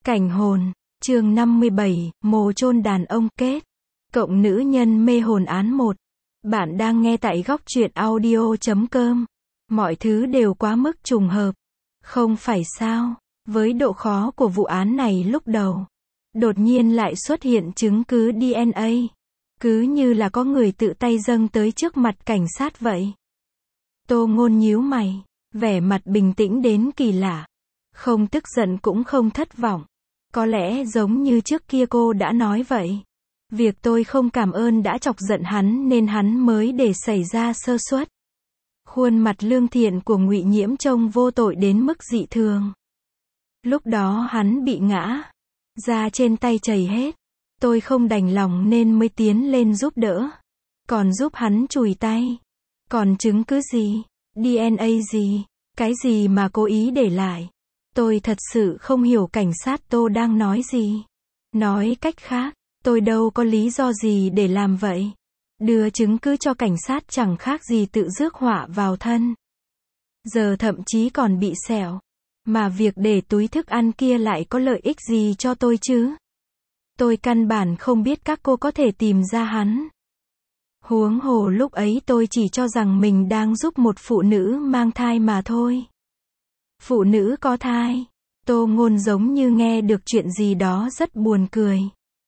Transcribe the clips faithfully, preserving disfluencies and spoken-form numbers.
Cảnh hồn, chương năm mươi bảy, mồ chôn đàn ông kết. Cộng nữ nhân mê hồn án một. Bạn đang nghe tại góc truyện audio chấm com. Mọi thứ đều quá mức trùng hợp. Không phải sao? Với độ khó của vụ án này lúc đầu, đột nhiên lại xuất hiện chứng cứ đê en a. Cứ như là có người tự tay dâng tới trước mặt cảnh sát vậy. Tô Ngôn nhíu mày, vẻ mặt bình tĩnh đến kỳ lạ. Không tức giận cũng không thất vọng. Có lẽ giống như trước kia cô đã nói vậy. Việc tôi không cảm ơn đã chọc giận hắn nên hắn mới để xảy ra sơ suất. Khuôn mặt lương thiện của Ngụy Nhiễm trông vô tội đến mức dị thường. Lúc đó hắn bị ngã, da trên tay chảy hết. Tôi không đành lòng nên mới tiến lên giúp đỡ. Còn giúp hắn chùi tay. Còn chứng cứ gì? đê en a gì? Cái gì mà cố ý để lại? Tôi thật sự không hiểu cảnh sát Tô đang nói gì. Nói cách khác, tôi đâu có lý do gì để làm vậy. Đưa chứng cứ cho cảnh sát chẳng khác gì tự rước họa vào thân. Giờ thậm chí còn bị sẹo. Mà việc để túi thức ăn kia lại có lợi ích gì cho tôi chứ? Tôi căn bản không biết các cô có thể tìm ra hắn. Huống hồ lúc ấy tôi chỉ cho rằng mình đang giúp một phụ nữ mang thai mà thôi. Phụ nữ có thai. Tô Ngôn giống như nghe được chuyện gì đó rất buồn cười.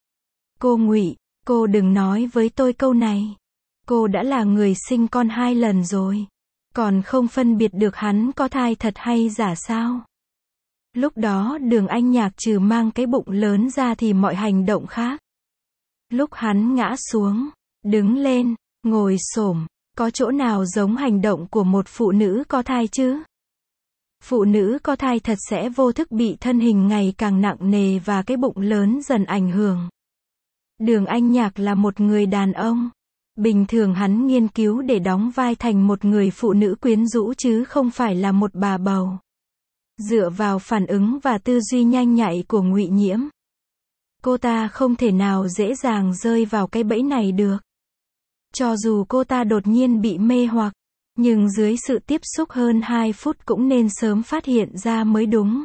Cô Ngụy, cô đừng nói với tôi câu này. Cô đã là người sinh con hai lần rồi. Còn không phân biệt được hắn có thai thật hay giả sao? Lúc đó Đường Anh Nhạc trừ mang cái bụng lớn ra thì mọi hành động khác. Lúc hắn ngã xuống, đứng lên, ngồi xổm, có chỗ nào giống hành động của một phụ nữ có thai chứ? Phụ nữ có thai thật sẽ vô thức bị thân hình ngày càng nặng nề và cái bụng lớn dần ảnh hưởng. Đường Anh Nhạc là một người đàn ông. Bình thường hắn nghiên cứu để đóng vai thành một người phụ nữ quyến rũ chứ không phải là một bà bầu. Dựa vào phản ứng và tư duy nhanh nhạy của Ngụy Nhiễm, cô ta không thể nào dễ dàng rơi vào cái bẫy này được. Cho dù cô ta đột nhiên bị mê hoặc, nhưng dưới sự tiếp xúc hơn hai phút cũng nên sớm phát hiện ra mới đúng.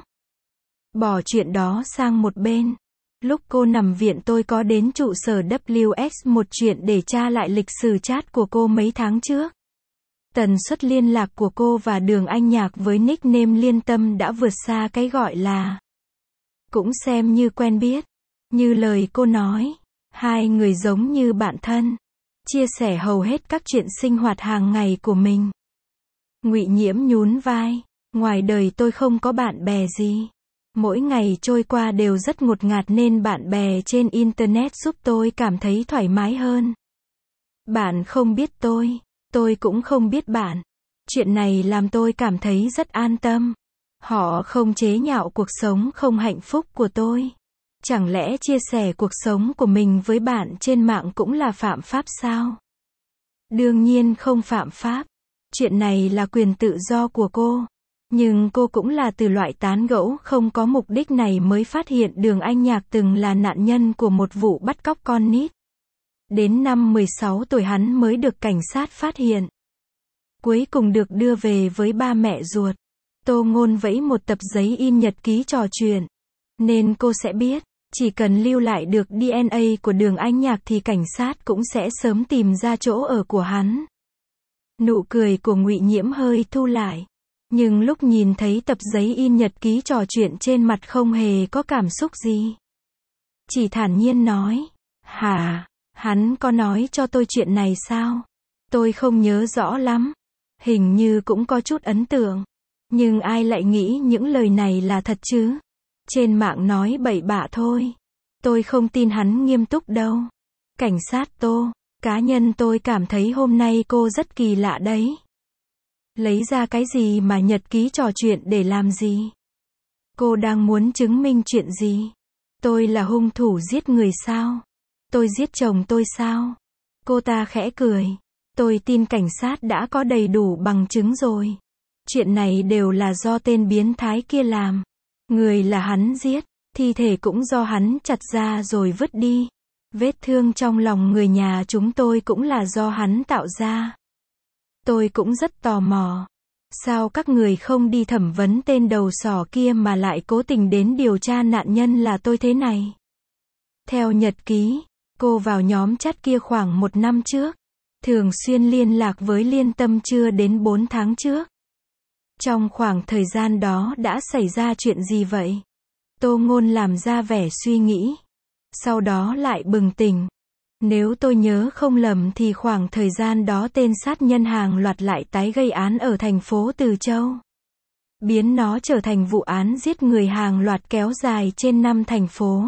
Bỏ chuyện đó sang một bên. Lúc cô nằm viện tôi có đến trụ sở W S một chuyện để tra lại lịch sử chat của cô mấy tháng trước. Tần suất liên lạc của cô và Đường Anh Nhạc với nickname Liên Tâm đã vượt xa cái gọi là. Cũng xem như quen biết. Như lời cô nói, hai người giống như bạn thân. Chia sẻ hầu hết các chuyện sinh hoạt hàng ngày của mình. Ngụy Nhiễm nhún vai, ngoài đời tôi không có bạn bè gì. Mỗi ngày trôi qua đều rất ngột ngạt nên bạn bè trên Internet giúp tôi cảm thấy thoải mái hơn. Bạn không biết tôi, tôi cũng không biết bạn. Chuyện này làm tôi cảm thấy rất an tâm. Họ không chế nhạo cuộc sống không hạnh phúc của tôi. Chẳng lẽ chia sẻ cuộc sống của mình với bạn trên mạng cũng là phạm pháp sao? Đương nhiên không phạm pháp. Chuyện này là quyền tự do của cô. Nhưng cô cũng là từ loại tán gẫu không có mục đích này mới phát hiện Đường Anh Nhạc từng là nạn nhân của một vụ bắt cóc con nít. Đến năm mười sáu tuổi hắn mới được cảnh sát phát hiện. Cuối cùng được đưa về với ba mẹ ruột. Tô Ngôn vẫy một tập giấy in nhật ký trò chuyện. Nên cô sẽ biết, chỉ cần lưu lại được đê en a của Đường Anh Nhạc thì cảnh sát cũng sẽ sớm tìm ra chỗ ở của hắn. Nụ cười của Ngụy Nhiễm hơi thu lại. Nhưng lúc nhìn thấy tập giấy in nhật ký trò chuyện trên mặt không hề có cảm xúc gì. Chỉ thản nhiên nói, hả, hắn có nói cho tôi chuyện này sao? Tôi không nhớ rõ lắm. Hình như cũng có chút ấn tượng. Nhưng ai lại nghĩ những lời này là thật chứ? Trên mạng nói bậy bạ thôi. Tôi không tin hắn nghiêm túc đâu. Cảnh sát Tô, cá nhân tôi cảm thấy hôm nay cô rất kỳ lạ đấy. Lấy ra cái gì mà nhật ký trò chuyện để làm gì? Cô đang muốn chứng minh chuyện gì? Tôi là hung thủ giết người sao? Tôi giết chồng tôi sao? Cô ta khẽ cười. Tôi tin cảnh sát đã có đầy đủ bằng chứng rồi. Chuyện này đều là do tên biến thái kia làm. Người là hắn giết, thi thể cũng do hắn chặt ra rồi vứt đi. Vết thương trong lòng người nhà chúng tôi cũng là do hắn tạo ra. Tôi cũng rất tò mò. Sao các người không đi thẩm vấn tên đầu sỏ kia mà lại cố tình đến điều tra nạn nhân là tôi thế này? Theo nhật ký, cô vào nhóm chat kia khoảng một năm trước. Thường xuyên liên lạc với Liên Tâm chưa đến bốn tháng trước. Trong khoảng thời gian đó đã xảy ra chuyện gì vậy? Tô Ngôn làm ra vẻ suy nghĩ. Sau đó lại bừng tỉnh. Nếu tôi nhớ không lầm thì khoảng thời gian đó tên sát nhân hàng loạt lại tái gây án ở thành phố Từ Châu. Biến nó trở thành vụ án giết người hàng loạt kéo dài trên năm thành phố.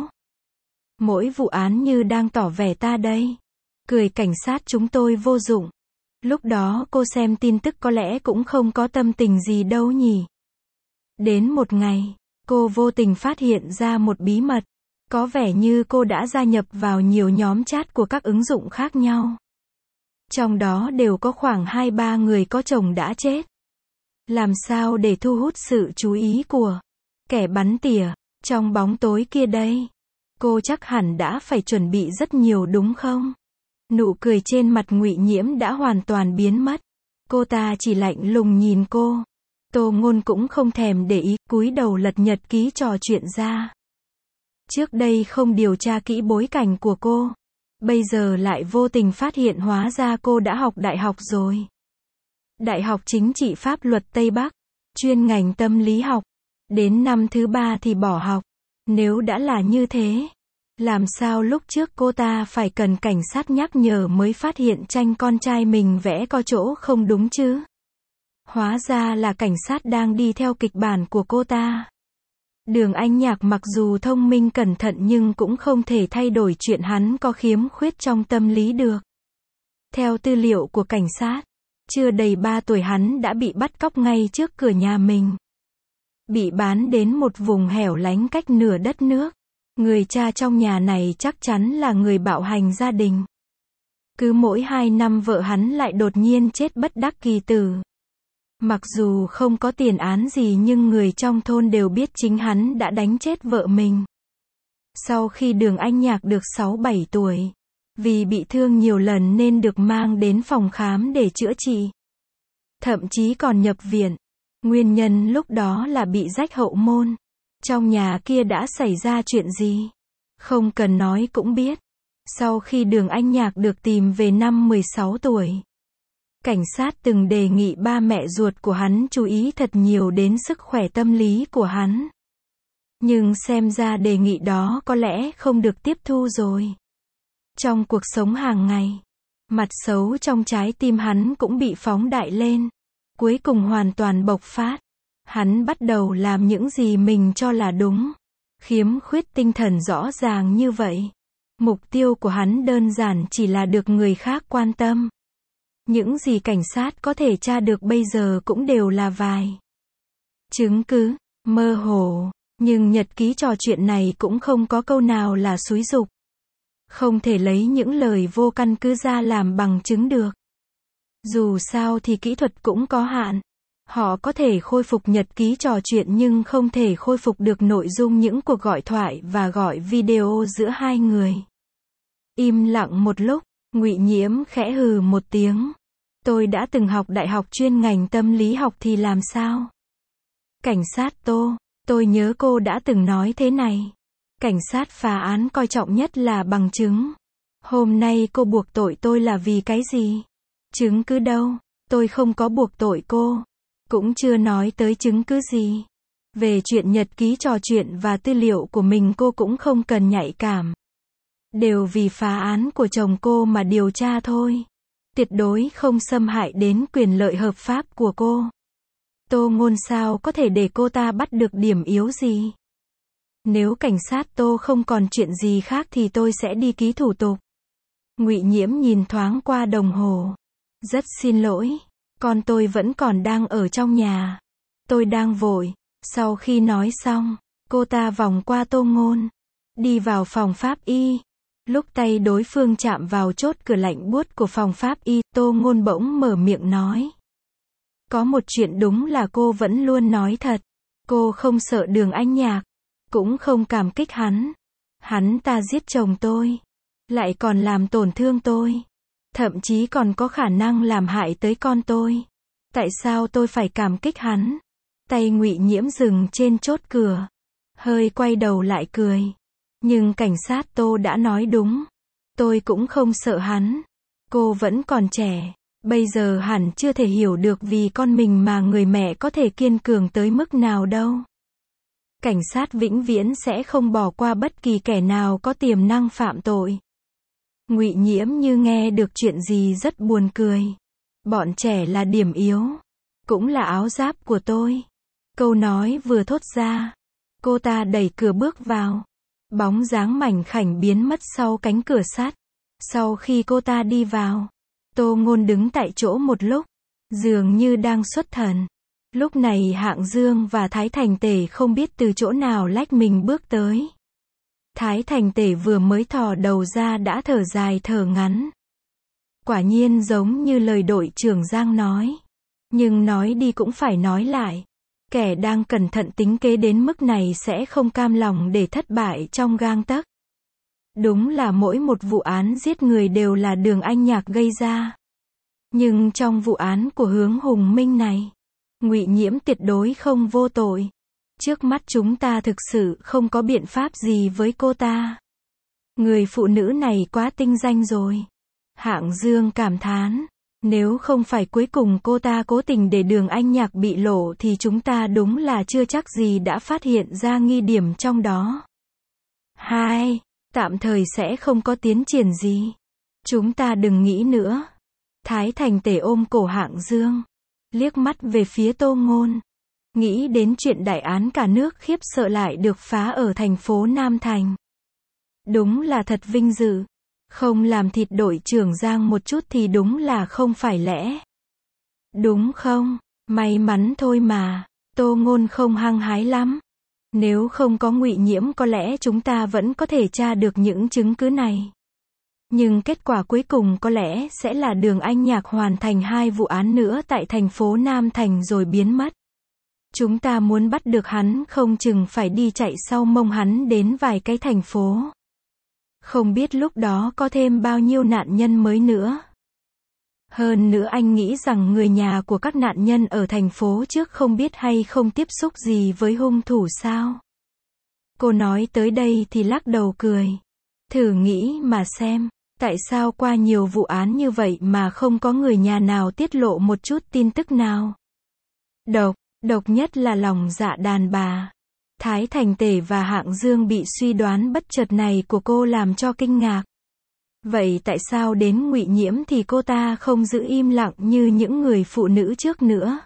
Mỗi vụ án như đang tỏ vẻ ta đây. Cười cảnh sát chúng tôi vô dụng. Lúc đó cô xem tin tức có lẽ cũng không có tâm tình gì đâu nhỉ. Đến một ngày, cô vô tình phát hiện ra một bí mật. Có vẻ như cô đã gia nhập vào nhiều nhóm chat của các ứng dụng khác nhau. Trong đó đều có khoảng hai ba người có chồng đã chết. Làm sao để thu hút sự chú ý của kẻ bắn tỉa trong bóng tối kia đây? Cô chắc hẳn đã phải chuẩn bị rất nhiều đúng không? Nụ cười trên mặt Ngụy Nhiễm đã hoàn toàn biến mất. Cô ta chỉ lạnh lùng nhìn cô. Tô Ngôn cũng không thèm để ý, cúi đầu lật nhật ký trò chuyện ra. Trước đây không điều tra kỹ bối cảnh của cô. Bây giờ lại vô tình phát hiện hóa ra cô đã học đại học rồi. Đại học Chính trị Pháp luật Tây Bắc. Chuyên ngành tâm lý học. Đến năm thứ ba thì bỏ học. Nếu đã là như thế, làm sao lúc trước cô ta phải cần cảnh sát nhắc nhở mới phát hiện tranh con trai mình vẽ có chỗ không đúng chứ? Hóa ra là cảnh sát đang đi theo kịch bản của cô ta. Đường Anh Nhạc mặc dù thông minh cẩn thận nhưng cũng không thể thay đổi chuyện hắn có khiếm khuyết trong tâm lý được. Theo tư liệu của cảnh sát, chưa đầy ba tuổi hắn đã bị bắt cóc ngay trước cửa nhà mình. Bị bán đến một vùng hẻo lánh cách nửa đất nước. Người cha trong nhà này chắc chắn là người bạo hành gia đình. Cứ mỗi hai năm vợ hắn lại đột nhiên chết bất đắc kỳ tử. Mặc dù không có tiền án gì nhưng người trong thôn đều biết chính hắn đã đánh chết vợ mình. Sau khi Đường Anh Nhạc được sáu bảy tuổi, vì bị thương nhiều lần nên được mang đến phòng khám để chữa trị. Thậm chí còn nhập viện. Nguyên nhân lúc đó là bị rách hậu môn. Trong nhà kia đã xảy ra chuyện gì? Không cần nói cũng biết. Sau khi Đường Anh Nhạc được tìm về năm mười sáu tuổi, cảnh sát từng đề nghị ba mẹ ruột của hắn chú ý thật nhiều đến sức khỏe tâm lý của hắn. Nhưng xem ra đề nghị đó có lẽ không được tiếp thu rồi. Trong cuộc sống hàng ngày, mặt xấu trong trái tim hắn cũng bị phóng đại lên. Cuối cùng hoàn toàn bộc phát. Hắn bắt đầu làm những gì mình cho là đúng. Khiếm khuyết tinh thần rõ ràng như vậy. Mục tiêu của hắn đơn giản chỉ là được người khác quan tâm. Những gì cảnh sát có thể tra được bây giờ cũng đều là vài chứng cứ mơ hồ, nhưng nhật ký trò chuyện này cũng không có câu nào là xúi giục. Không thể lấy những lời vô căn cứ ra làm bằng chứng được. Dù sao thì kỹ thuật cũng có hạn. Họ có thể khôi phục nhật ký trò chuyện nhưng không thể khôi phục được nội dung những cuộc gọi thoại và gọi video giữa hai người. Im lặng một lúc, Ngụy Nhiễm khẽ hừ một tiếng. Tôi đã từng học đại học chuyên ngành tâm lý học thì làm sao? Cảnh sát Tô, tôi nhớ cô đã từng nói thế này. Cảnh sát phá án coi trọng nhất là bằng chứng. Hôm nay cô buộc tội tôi là vì cái gì? Chứng cứ đâu? Tôi không có buộc tội cô. Cũng chưa nói tới chứng cứ gì. Về chuyện nhật ký trò chuyện và tư liệu của mình cô cũng không cần nhạy cảm. Đều vì phá án của chồng cô mà điều tra thôi. Tuyệt đối không xâm hại đến quyền lợi hợp pháp của cô. Tô Ngôn sao có thể để cô ta bắt được điểm yếu gì? Nếu cảnh sát Tô không còn chuyện gì khác thì tôi sẽ đi ký thủ tục. Ngụy Nhiễm nhìn thoáng qua đồng hồ. Rất xin lỗi. Con tôi vẫn còn đang ở trong nhà. Tôi đang vội. Sau khi nói xong, cô ta vòng qua Tô Ngôn. Đi vào phòng pháp y. Lúc tay đối phương chạm vào chốt cửa lạnh buốt của phòng pháp y, Tô Ngôn bỗng mở miệng nói. Có một chuyện đúng là cô vẫn luôn nói thật. Cô không sợ Đường Anh Nhạc. Cũng không cảm kích hắn. Hắn ta giết chồng tôi. Lại còn làm tổn thương tôi. Thậm chí còn có khả năng làm hại tới con tôi. Tại sao tôi phải cảm kích hắn? Tay Ngụy Nhiễm dừng trên chốt cửa, hơi quay đầu lại cười. Nhưng cảnh sát Tô đã nói đúng. Tôi cũng không sợ hắn. Cô vẫn còn trẻ. Bây giờ hẳn chưa thể hiểu được vì con mình mà người mẹ có thể kiên cường tới mức nào đâu. Cảnh sát vĩnh viễn sẽ không bỏ qua bất kỳ kẻ nào có tiềm năng phạm tội. Ngụy Nhiễm như nghe được chuyện gì rất buồn cười. Bọn trẻ là điểm yếu. Cũng là áo giáp của tôi. Câu nói vừa thốt ra. Cô ta đẩy cửa bước vào. Bóng dáng mảnh khảnh biến mất sau cánh cửa sắt. Sau khi cô ta đi vào, Tô Ngôn đứng tại chỗ một lúc, dường như đang xuất thần. Lúc này Hạng Dương và Thái Thành Tể không biết từ chỗ nào lách mình bước tới. Thái Thành Tể vừa mới thò đầu ra đã thở dài thở ngắn. Quả nhiên giống như lời đội trưởng Giang nói. Nhưng nói đi cũng phải nói lại. Kẻ đang cẩn thận tính kế đến mức này sẽ không cam lòng để thất bại trong gang tấc. Đúng là mỗi một vụ án giết người đều là Đường Anh Nhạc gây ra. Nhưng trong vụ án của Hướng Hùng Minh này, Ngụy Nhiễm tuyệt đối không vô tội. Trước mắt chúng ta thực sự không có biện pháp gì với cô ta. Người phụ nữ này quá tinh danh rồi. Hạng Dương cảm thán. Nếu không phải cuối cùng cô ta cố tình để Đường Anh Nhạc bị lộ thì chúng ta đúng là chưa chắc gì đã phát hiện ra nghi điểm trong đó. Hai, tạm thời sẽ không có tiến triển gì. Chúng ta đừng nghĩ nữa. Thái Thành Tể ôm cổ Hạng Dương, liếc mắt về phía Tô Ngôn. Nghĩ đến chuyện đại án cả nước khiếp sợ lại được phá ở thành phố Nam Thành. Đúng là thật vinh dự. Không làm thịt đội trưởng Giang một chút thì đúng là không phải lẽ. Đúng không? May mắn thôi mà. Tô Ngôn không hăng hái lắm. Nếu không có Ngụy Nhiễm có lẽ chúng ta vẫn có thể tra được những chứng cứ này. Nhưng kết quả cuối cùng có lẽ sẽ là Đường Anh Nhạc hoàn thành hai vụ án nữa tại thành phố Nam Thành rồi biến mất. Chúng ta muốn bắt được hắn không chừng phải đi chạy sau mông hắn đến vài cái thành phố. Không biết lúc đó có thêm bao nhiêu nạn nhân mới nữa. Hơn nữa anh nghĩ rằng người nhà của các nạn nhân ở thành phố trước không biết hay không tiếp xúc gì với hung thủ sao? Cô nói tới đây thì lắc đầu cười. Thử nghĩ mà xem, tại sao qua nhiều vụ án như vậy mà không có người nhà nào tiết lộ một chút tin tức nào? Độc, độc nhất là lòng dạ đàn bà. Thái Thành Tể và Hạng Dương bị suy đoán bất chợt này của cô làm cho kinh ngạc. Vậy tại sao đến Ngụy Nhiễm thì cô ta không giữ im lặng như những người phụ nữ trước nữa?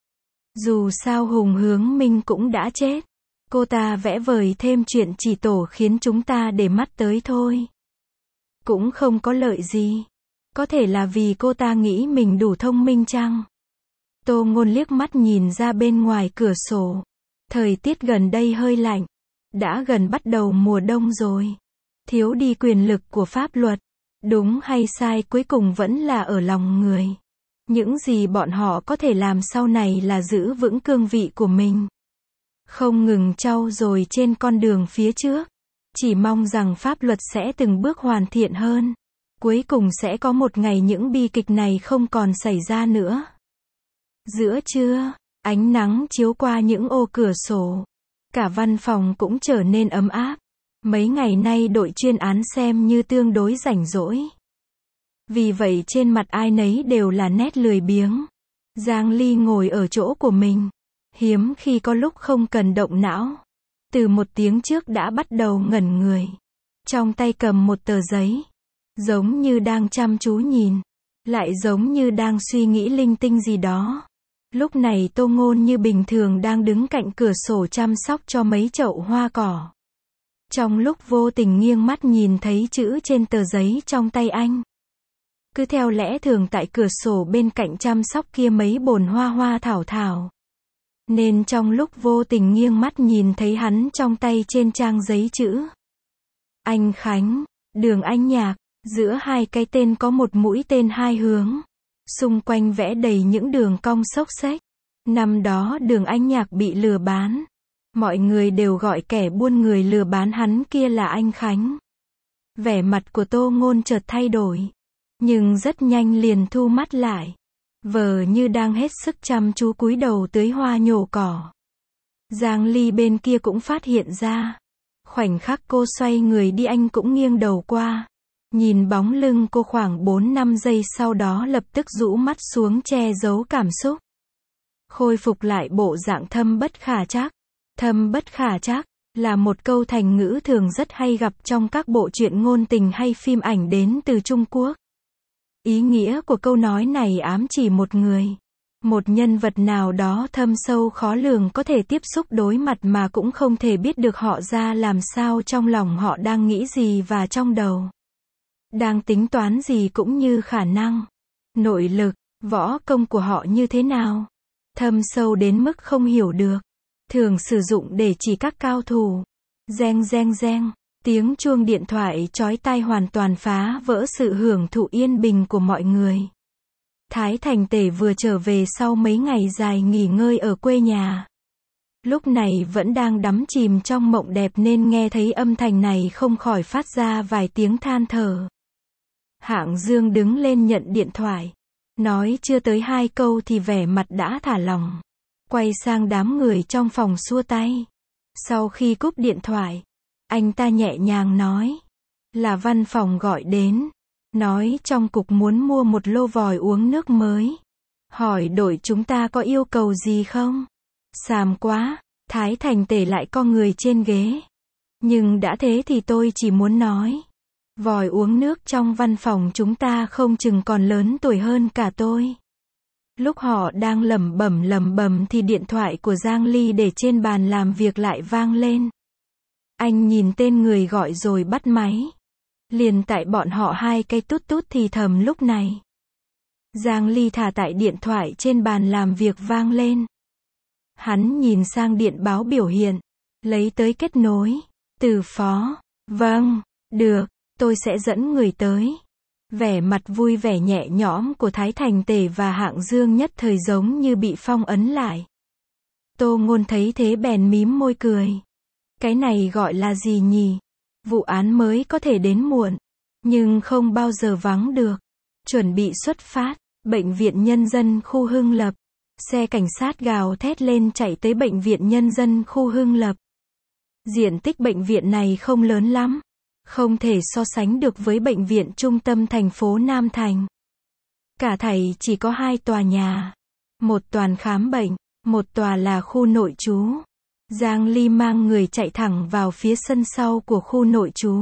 Dù sao Hùng Hướng Minh cũng đã chết. Cô ta vẽ vời thêm chuyện chỉ tổ khiến chúng ta để mắt tới thôi. Cũng không có lợi gì. Có thể là vì cô ta nghĩ mình đủ thông minh chăng? Tô Ngôn liếc mắt nhìn ra bên ngoài cửa sổ. Thời tiết gần đây hơi lạnh. Đã gần bắt đầu mùa đông rồi. Thiếu đi quyền lực của pháp luật. Đúng hay sai cuối cùng vẫn là ở lòng người. Những gì bọn họ có thể làm sau này là giữ vững cương vị của mình. Không ngừng trau dồi trên con đường phía trước. Chỉ mong rằng pháp luật sẽ từng bước hoàn thiện hơn. Cuối cùng sẽ có một ngày những bi kịch này không còn xảy ra nữa. Giữa trưa, ánh nắng chiếu qua những ô cửa sổ. Cả văn phòng cũng trở nên ấm áp. Mấy ngày nay đội chuyên án xem như tương đối rảnh rỗi. Vì vậy trên mặt ai nấy đều là nét lười biếng. Giang Ly ngồi ở chỗ của mình. Hiếm khi có lúc không cần động não. Từ một tiếng trước đã bắt đầu ngẩn người. Trong tay cầm một tờ giấy. Giống như đang chăm chú nhìn. Lại giống như đang suy nghĩ linh tinh gì đó. Lúc này Tô Ngôn như bình thường đang đứng cạnh cửa sổ chăm sóc cho mấy chậu hoa cỏ. Trong lúc vô tình nghiêng mắt nhìn thấy chữ trên tờ giấy trong tay anh. Cứ theo lẽ thường tại cửa sổ bên cạnh chăm sóc kia mấy bồn hoa hoa thảo thảo. Nên trong lúc vô tình nghiêng mắt nhìn thấy hắn trong tay trên trang giấy chữ. Anh Khánh, Đường Anh Nhạc, giữa hai cái tên có một mũi tên hai hướng. Xung quanh vẽ đầy những đường cong xốc xếch. Năm đó Đường Anh Nhạc bị lừa bán. Mọi người đều gọi kẻ buôn người lừa bán hắn kia là anh Khánh. Vẻ mặt của Tô Ngôn chợt thay đổi. Nhưng rất nhanh liền thu mắt lại. vờ như đang hết sức chăm chú cúi đầu tưới hoa nhổ cỏ. Giang Ly bên kia cũng phát hiện ra. Khoảnh khắc cô xoay người đi anh cũng nghiêng đầu qua. Nhìn bóng lưng cô khoảng bốn năm giây sau đó lập tức rũ mắt xuống che giấu cảm xúc. Khôi phục lại bộ dạng thâm bất khả trắc. Thâm bất khả trắc là một câu thành ngữ thường rất hay gặp trong các bộ truyện ngôn tình hay phim ảnh đến từ Trung Quốc. Ý nghĩa của câu nói này ám chỉ một người, một nhân vật nào đó thâm sâu khó lường có thể tiếp xúc đối mặt mà cũng không thể biết được họ ra làm sao, trong lòng họ đang nghĩ gì và trong đầu đang tính toán gì, cũng như khả năng, nội lực, võ công của họ như thế nào. Thâm sâu đến mức không hiểu được. Thường sử dụng để chỉ các cao thủ. Reng reng reng. Tiếng chuông điện thoại chói tai hoàn toàn phá vỡ sự hưởng thụ yên bình của mọi người. Thái Thành Tể vừa trở về sau mấy ngày dài nghỉ ngơi ở quê nhà. Lúc này vẫn đang đắm chìm trong mộng đẹp nên nghe thấy âm thanh này không khỏi phát ra vài tiếng than thở. Hạng Dương đứng lên nhận điện thoại. Nói chưa tới hai câu thì vẻ mặt đã thả lỏng. Quay sang đám người trong phòng xua tay. Sau khi cúp điện thoại, anh ta nhẹ nhàng nói. Là văn phòng gọi đến. Nói trong cục muốn mua một lô vòi uống nước mới. Hỏi đội chúng ta có yêu cầu gì không? Xàm quá. Thái Thành Tể lại co người trên ghế. Nhưng đã thế thì tôi chỉ muốn nói. Vòi uống nước trong văn phòng chúng ta không chừng còn lớn tuổi hơn cả tôi. Lúc họ đang lẩm bẩm lẩm bẩm thì điện thoại của Giang Ly để trên bàn làm việc lại vang lên. Anh nhìn tên người gọi rồi bắt máy. Liền tại bọn họ hai cây tút tút thì thầm lúc này. Giang Ly thả tại điện thoại trên bàn làm việc vang lên. Hắn nhìn sang điện báo biểu hiện. Lấy tới kết nối. Từ phó. Vâng, được, tôi sẽ dẫn người tới. Vẻ mặt vui vẻ nhẹ nhõm của Thái Thành Tể và Hạng Dương nhất thời giống như bị phong ấn lại. Tô Ngôn thấy thế bèn mím môi cười. Cái này gọi là gì nhỉ? Vụ án mới có thể đến muộn, nhưng không bao giờ vắng được. Chuẩn bị xuất phát, bệnh viện nhân dân khu Hưng Lập. Xe cảnh sát gào thét lên chạy tới bệnh viện nhân dân khu Hưng Lập. Diện tích bệnh viện này không lớn lắm. Không thể so sánh được với bệnh viện trung tâm thành phố Nam Thành. Cả thảy chỉ có hai tòa nhà. Một tòa khám bệnh, một tòa là khu nội trú. Giang Ly mang người chạy thẳng vào phía sân sau của khu nội trú.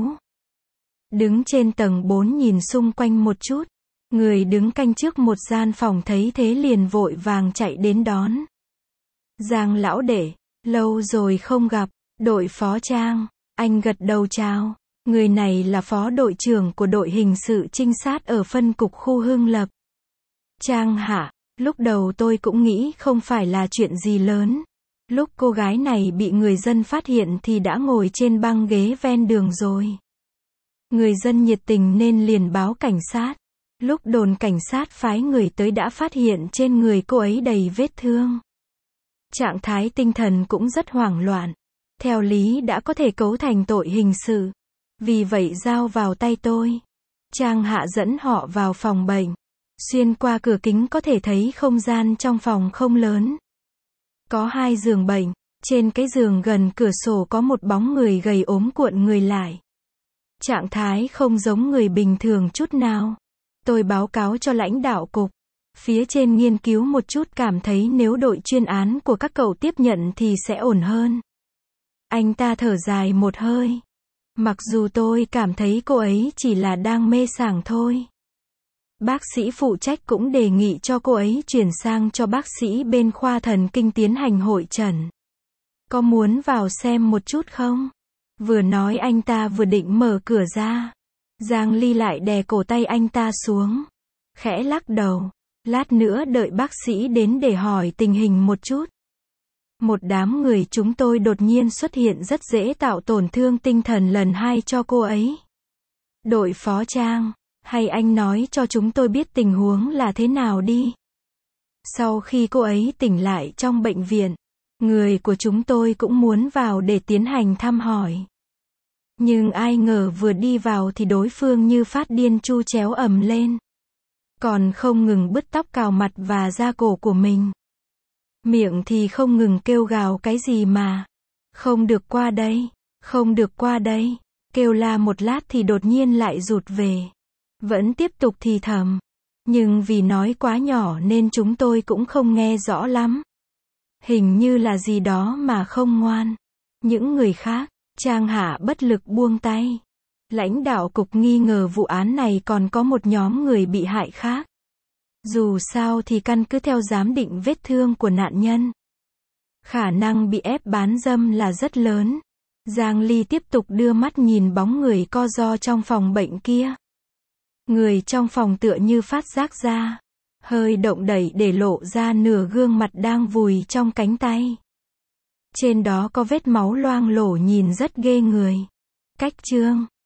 Đứng trên tầng bốn nhìn xung quanh một chút. Người đứng canh trước một gian phòng thấy thế liền vội vàng chạy đến đón. Giang lão đệ, lâu rồi không gặp, đội phó Trang. Anh gật đầu chào. Người này là phó đội trưởng của đội hình sự trinh sát ở phân cục khu Hưng Lập. Trang hạ, lúc đầu tôi cũng nghĩ không phải là chuyện gì lớn. Lúc cô gái này bị người dân phát hiện thì đã ngồi trên băng ghế ven đường rồi. Người dân nhiệt tình nên liền báo cảnh sát. Lúc đồn cảnh sát phái người tới đã phát hiện trên người cô ấy đầy vết thương. Trạng thái tinh thần cũng rất hoảng loạn. Theo lý đã có thể cấu thành tội hình sự. Vì vậy giao vào tay tôi. Trang hạ dẫn họ vào phòng bệnh. Xuyên qua cửa kính có thể thấy không gian trong phòng không lớn. Có hai giường bệnh. Trên cái giường gần cửa sổ có một bóng người gầy ốm cuộn người lại. Trạng thái không giống người bình thường chút nào. Tôi báo cáo cho lãnh đạo cục. Phía trên nghiên cứu một chút cảm thấy nếu đội chuyên án của các cậu tiếp nhận thì sẽ ổn hơn. Anh ta thở dài một hơi. Mặc dù tôi cảm thấy cô ấy chỉ là đang mê sảng thôi. Bác sĩ phụ trách cũng đề nghị cho cô ấy chuyển sang cho bác sĩ bên khoa thần kinh tiến hành hội chẩn. Có muốn vào xem một chút không? Vừa nói anh ta vừa định mở cửa ra. Giang Ly lại đè cổ tay anh ta xuống. Khẽ lắc đầu. Lát nữa đợi bác sĩ đến để hỏi tình hình một chút. Một đám người chúng tôi đột nhiên xuất hiện rất dễ tạo tổn thương tinh thần lần hai cho cô ấy. Đội phó Trang, hay anh nói cho chúng tôi biết tình huống là thế nào đi. Sau khi cô ấy tỉnh lại trong bệnh viện, người của chúng tôi cũng muốn vào để tiến hành thăm hỏi. Nhưng ai ngờ vừa đi vào thì đối phương như phát điên chu chéo ầm lên. còn không ngừng bứt tóc cào mặt và da cổ của mình. Miệng thì không ngừng kêu gào cái gì mà. Không được qua đây, không được qua đây. Kêu la một lát thì đột nhiên lại rụt về. Vẫn tiếp tục thì thầm. Nhưng vì nói quá nhỏ nên chúng tôi cũng không nghe rõ lắm. Hình như là gì đó mà không ngoan. Những người khác, Trang Hạ bất lực buông tay. Lãnh đạo cục nghi ngờ vụ án này còn có một nhóm người bị hại khác. Dù sao thì căn cứ theo giám định vết thương của nạn nhân, khả năng bị ép bán dâm là rất lớn. Giang Ly tiếp tục đưa mắt nhìn bóng người co ro trong phòng bệnh kia. Người trong phòng tựa như phát giác ra, hơi động đẩy để lộ ra nửa gương mặt đang vùi trong cánh tay. Trên đó có vết máu loang lổ nhìn rất ghê người. Cách chương